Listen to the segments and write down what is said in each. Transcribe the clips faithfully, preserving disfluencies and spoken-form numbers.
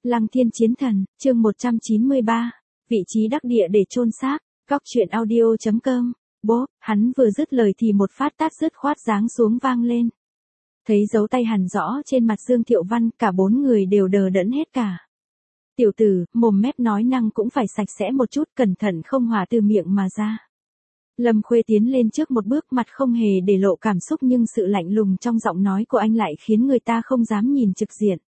Lăng Thiên Chiến Thần, chương một trăm chín mươi ba, vị trí đắc địa để chôn xác, góc truyện audio chấm com. Bố, hắn vừa dứt lời thì một phát tát dứt khoát giáng xuống vang lên. Thấy dấu tay hằn rõ trên mặt Dương Thiệu Văn, cả bốn người đều đờ đẫn hết cả. Tiểu tử, mồm mép nói năng cũng phải sạch sẽ một chút, cẩn thận không hòa từ miệng mà ra. Lâm Khuê tiến lên trước một bước, mặt không hề để lộ cảm xúc, nhưng sự lạnh lùng trong giọng nói của anh lại khiến người ta không dám nhìn trực diện.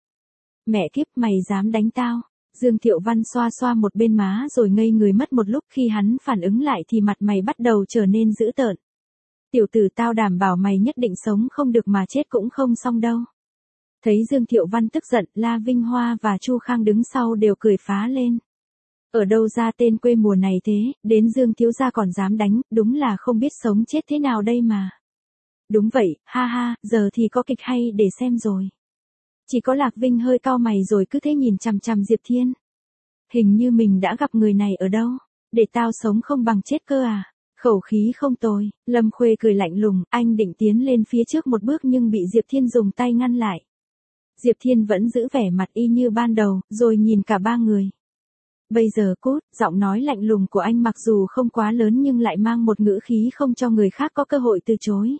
Mẹ kiếp, mày dám đánh tao? Dương Thiệu Văn xoa xoa một bên má rồi ngây người mất một lúc, khi hắn phản ứng lại thì mặt mày bắt đầu trở nên dữ tợn. Tiểu tử, tao đảm bảo mày nhất định sống không được mà chết cũng không xong đâu. Thấy Dương Thiệu Văn tức giận, La Vinh Hoa và Chu Khang đứng sau đều cười phá lên. Ở đâu ra tên quê mùa này thế, đến Dương thiếu gia còn dám đánh, đúng là không biết sống chết thế nào đây mà. Đúng vậy, ha ha, giờ thì có kịch hay để xem rồi. Chỉ có Lạc Vinh hơi cau mày rồi cứ thế nhìn chằm chằm Diệp Thiên. Hình như mình đã gặp người này ở đâu, để tao sống không bằng chết cơ à. Khẩu khí không tồi. Lâm Khuê cười lạnh lùng, anh định tiến lên phía trước một bước nhưng bị Diệp Thiên dùng tay ngăn lại. Diệp Thiên vẫn giữ vẻ mặt y như ban đầu, rồi nhìn cả ba người. Bây giờ cút, giọng nói lạnh lùng của anh mặc dù không quá lớn nhưng lại mang một ngữ khí không cho người khác có cơ hội từ chối.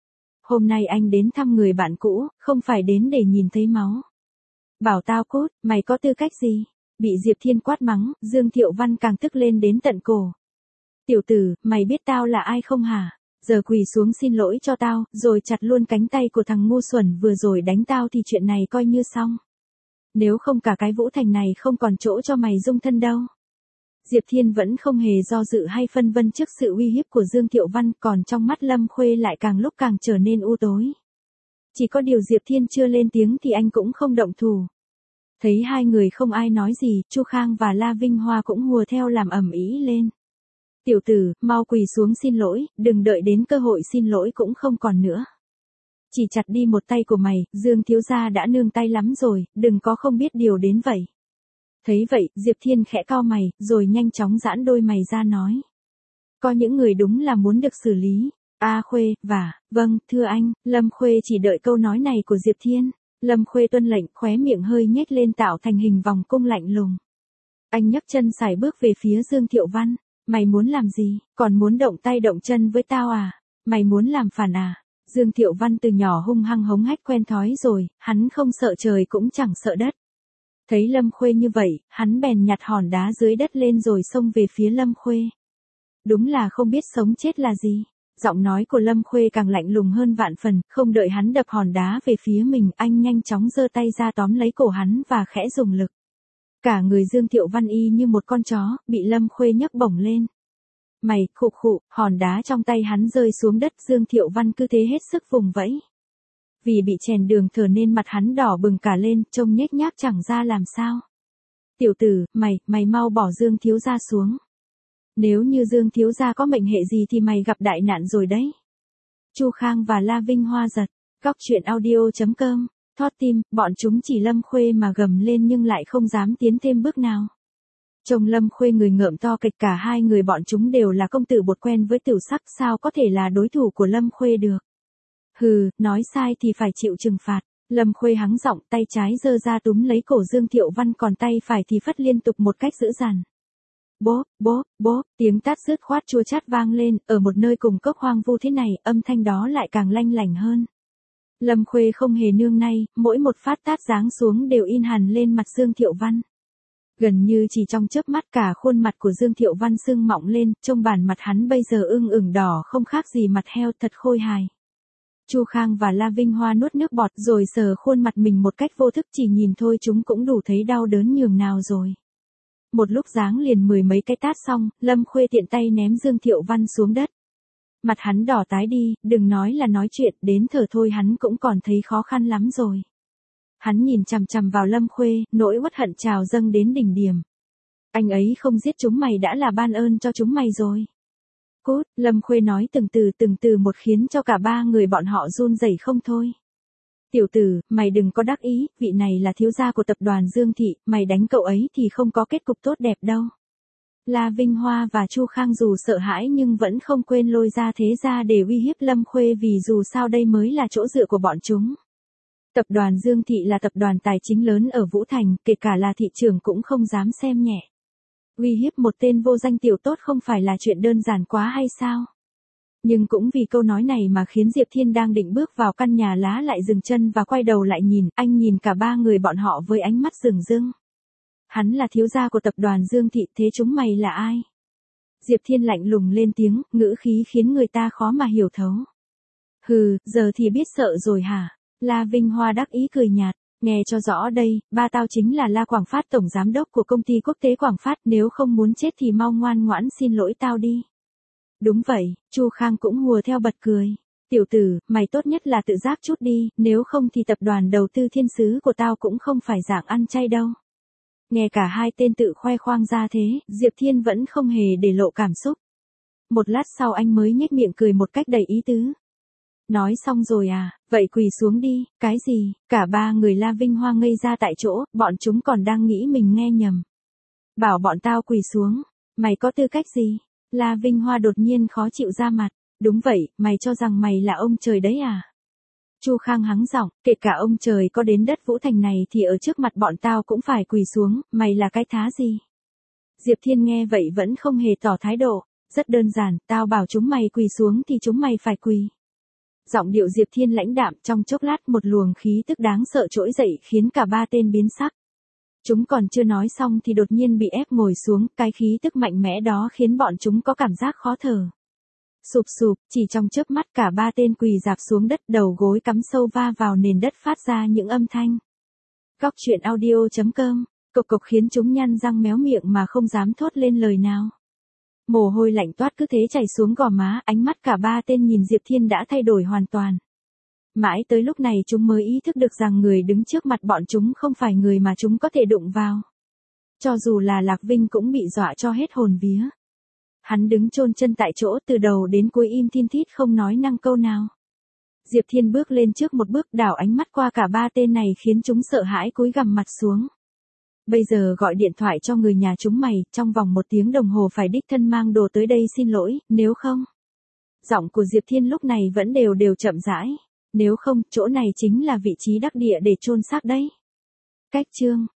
Hôm nay anh đến thăm người bạn cũ, không phải đến để nhìn thấy máu. Bảo tao cút, mày có tư cách gì? Bị Diệp Thiên quát mắng, Dương Thiệu Văn càng tức lên đến tận cổ. Tiểu tử, mày biết tao là ai không hả? Giờ quỳ xuống xin lỗi cho tao, rồi chặt luôn cánh tay của thằng ngu xuẩn vừa rồi đánh tao thì chuyện này coi như xong. Nếu không cả cái Vũ Thành này không còn chỗ cho mày dung thân đâu. Diệp Thiên vẫn không hề do dự hay phân vân trước sự uy hiếp của Dương Thiệu Văn, còn trong mắt Lâm Khuê lại càng lúc càng trở nên u tối. Chỉ có điều Diệp Thiên chưa lên tiếng thì anh cũng không động thủ. Thấy hai người không ai nói gì, Chu Khang và La Vinh Hoa cũng hùa theo làm ầm ĩ lên. Tiểu tử, mau quỳ xuống xin lỗi, đừng đợi đến cơ hội xin lỗi cũng không còn nữa. Chỉ chặt đi một tay của mày, Dương thiếu gia đã nương tay lắm rồi, đừng có không biết điều đến vậy. Thấy vậy, Diệp Thiên khẽ cau mày, rồi nhanh chóng giãn đôi mày ra nói. Có những người đúng là muốn được xử lý. A Khuê, và, vâng, thưa anh. Lâm Khuê chỉ đợi câu nói này của Diệp Thiên. Lâm Khuê tuân lệnh, khóe miệng hơi nhếch lên tạo thành hình vòng cung lạnh lùng. Anh nhấc chân sải bước về phía Dương Thiệu Văn. Mày muốn làm gì, còn muốn động tay động chân với tao à? Mày muốn làm phản à? Dương Thiệu Văn từ nhỏ hung hăng hống hách quen thói rồi, hắn không sợ trời cũng chẳng sợ đất. Thấy Lâm Khuê như vậy, hắn bèn nhặt hòn đá dưới đất lên rồi xông về phía Lâm Khuê. Đúng là không biết sống chết là gì. Giọng nói của Lâm Khuê càng lạnh lùng hơn vạn phần, không đợi hắn đập hòn đá về phía mình, anh nhanh chóng giơ tay ra tóm lấy cổ hắn và khẽ dùng lực. Cả người Dương Thiệu Văn y như một con chó, bị Lâm Khuê nhấc bổng lên. Mày, khụ khụ, hòn đá trong tay hắn rơi xuống đất, Dương Thiệu Văn cứ thế hết sức vùng vẫy. Vì bị chèn đường thở nên mặt hắn đỏ bừng cả lên, trông nhếch nhác chẳng ra làm sao. Tiểu tử, mày, mày mau bỏ Dương thiếu gia xuống. Nếu như Dương thiếu gia có mệnh hệ gì thì mày gặp đại nạn rồi đấy. Chu Khang và La Vinh Hoa giật, góc truyện audio chấm com. Thót tim, bọn chúng chỉ Lâm Khuê mà gầm lên nhưng lại không dám tiến thêm bước nào. Trông Lâm Khuê người ngợm to kịch, cả hai người bọn chúng đều là công tử bột quen với tiểu sắc, sao có thể là đối thủ của Lâm Khuê được. Hừ, nói sai thì phải chịu trừng phạt. Lâm Khuê hắng giọng, tay trái giơ ra túm lấy cổ Dương Thiệu Văn, còn tay phải thì phất liên tục một cách dữ dằn. Bốp, bốp, bốp, tiếng tát rứt khoát chua chát vang lên, ở một nơi cùng cốc hoang vu thế này, âm thanh đó lại càng lanh lảnh hơn. Lâm Khuê không hề nương nay, mỗi một phát tát giáng xuống đều in hằn lên mặt Dương Thiệu Văn. Gần như chỉ trong chớp mắt cả khuôn mặt của Dương Thiệu Văn sưng mọng lên, trông bản mặt hắn bây giờ ưng ửng đỏ không khác gì mặt heo, thật khôi hài. Chu Khang và La Vinh Hoa nuốt nước bọt rồi sờ khuôn mặt mình một cách vô thức, chỉ nhìn thôi chúng cũng đủ thấy đau đớn nhường nào rồi. Một lúc giáng liền mười mấy cái tát xong, Lâm Khuê tiện tay ném Dương Thiệu Văn xuống đất. Mặt hắn đỏ tái đi, đừng nói là nói chuyện, đến thở thôi hắn cũng còn thấy khó khăn lắm rồi. Hắn nhìn chằm chằm vào Lâm Khuê, nỗi uất hận trào dâng đến đỉnh điểm. Anh ấy không giết chúng mày đã là ban ơn cho chúng mày rồi. Cút, Lâm Khuê nói từng từ từng từ một khiến cho cả ba người bọn họ run rẩy không thôi. Tiểu tử, mày đừng có đắc ý, vị này là thiếu gia của tập đoàn Dương Thị, mày đánh cậu ấy thì không có kết cục tốt đẹp đâu. La Vinh Hoa và Chu Khang dù sợ hãi nhưng vẫn không quên lôi ra thế ra để uy hiếp Lâm Khuê, vì dù sao đây mới là chỗ dựa của bọn chúng. Tập đoàn Dương Thị là tập đoàn tài chính lớn ở Vũ Thành, kể cả là thị trưởng cũng không dám xem nhẹ. Uy hiếp một tên vô danh tiểu tốt không phải là chuyện đơn giản quá hay sao? Nhưng cũng vì câu nói này mà khiến Diệp Thiên đang định bước vào căn nhà lá lại dừng chân và quay đầu lại nhìn, anh nhìn cả ba người bọn họ với ánh mắt rừng rưng. Hắn là thiếu gia của tập đoàn Dương Thị, thế chúng mày là ai? Diệp Thiên lạnh lùng lên tiếng, ngữ khí khiến người ta khó mà hiểu thấu. Hừ, giờ thì biết sợ rồi hả? La Vinh Hoa đắc ý cười nhạt, nghe cho rõ đây, ba tao chính là La Quảng Phát tổng giám đốc của công ty quốc tế Quảng Phát, nếu không muốn chết thì mau ngoan ngoãn xin lỗi tao đi. Đúng vậy, Chu Khang cũng hùa theo bật cười. Tiểu tử, mày tốt nhất là tự giác chút đi, nếu không thì tập đoàn đầu tư thiên sứ của tao cũng không phải dạng ăn chay đâu. Nghe cả hai tên tự khoe khoang ra thế, Diệp Thiên vẫn không hề để lộ cảm xúc. Một lát sau anh mới nhếch miệng cười một cách đầy ý tứ. Nói xong rồi à, vậy quỳ xuống đi, cái gì, cả ba người La Vinh Hoa ngây ra tại chỗ, bọn chúng còn đang nghĩ mình nghe nhầm. Bảo bọn tao quỳ xuống, mày có tư cách gì? La Vinh Hoa đột nhiên khó chịu ra mặt, đúng vậy, mày cho rằng mày là ông trời đấy à? Chu Khang hắng giọng, kể cả ông trời có đến đất Vũ Thành này thì ở trước mặt bọn tao cũng phải quỳ xuống, mày là cái thá gì? Diệp Thiên nghe vậy vẫn không hề tỏ thái độ, rất đơn giản, tao bảo chúng mày quỳ xuống thì chúng mày phải quỳ. Giọng điệu Diệp Thiên lãnh đạm, trong chốc lát một luồng khí tức đáng sợ trỗi dậy khiến cả ba tên biến sắc. Chúng còn chưa nói xong thì đột nhiên bị ép ngồi xuống, cái khí tức mạnh mẽ đó khiến bọn chúng có cảm giác khó thở. Sụp sụp, chỉ trong chớp mắt cả ba tên quỳ rạp xuống đất, đầu gối cắm sâu va vào nền đất phát ra những âm thanh. Góc truyện audio chấm com, cộc cộc khiến chúng nhăn răng méo miệng mà không dám thốt lên lời nào. Mồ hôi lạnh toát cứ thế chảy xuống gò má, ánh mắt cả ba tên nhìn Diệp Thiên đã thay đổi hoàn toàn. Mãi tới lúc này chúng mới ý thức được rằng người đứng trước mặt bọn chúng không phải người mà chúng có thể đụng vào. Cho dù là Lạc Vinh cũng bị dọa cho hết hồn vía. Hắn đứng chôn chân tại chỗ từ đầu đến cuối im thiên thít không nói năng câu nào. Diệp Thiên bước lên trước một bước, đảo ánh mắt qua cả ba tên này khiến chúng sợ hãi cúi gằm mặt xuống. Bây giờ gọi điện thoại cho người nhà chúng mày, trong vòng một tiếng đồng hồ phải đích thân mang đồ tới đây xin lỗi, nếu không. Giọng của Diệp Thiên lúc này vẫn đều đều chậm rãi. Nếu không, chỗ này chính là vị trí đắc địa để chôn xác đấy. Cách chương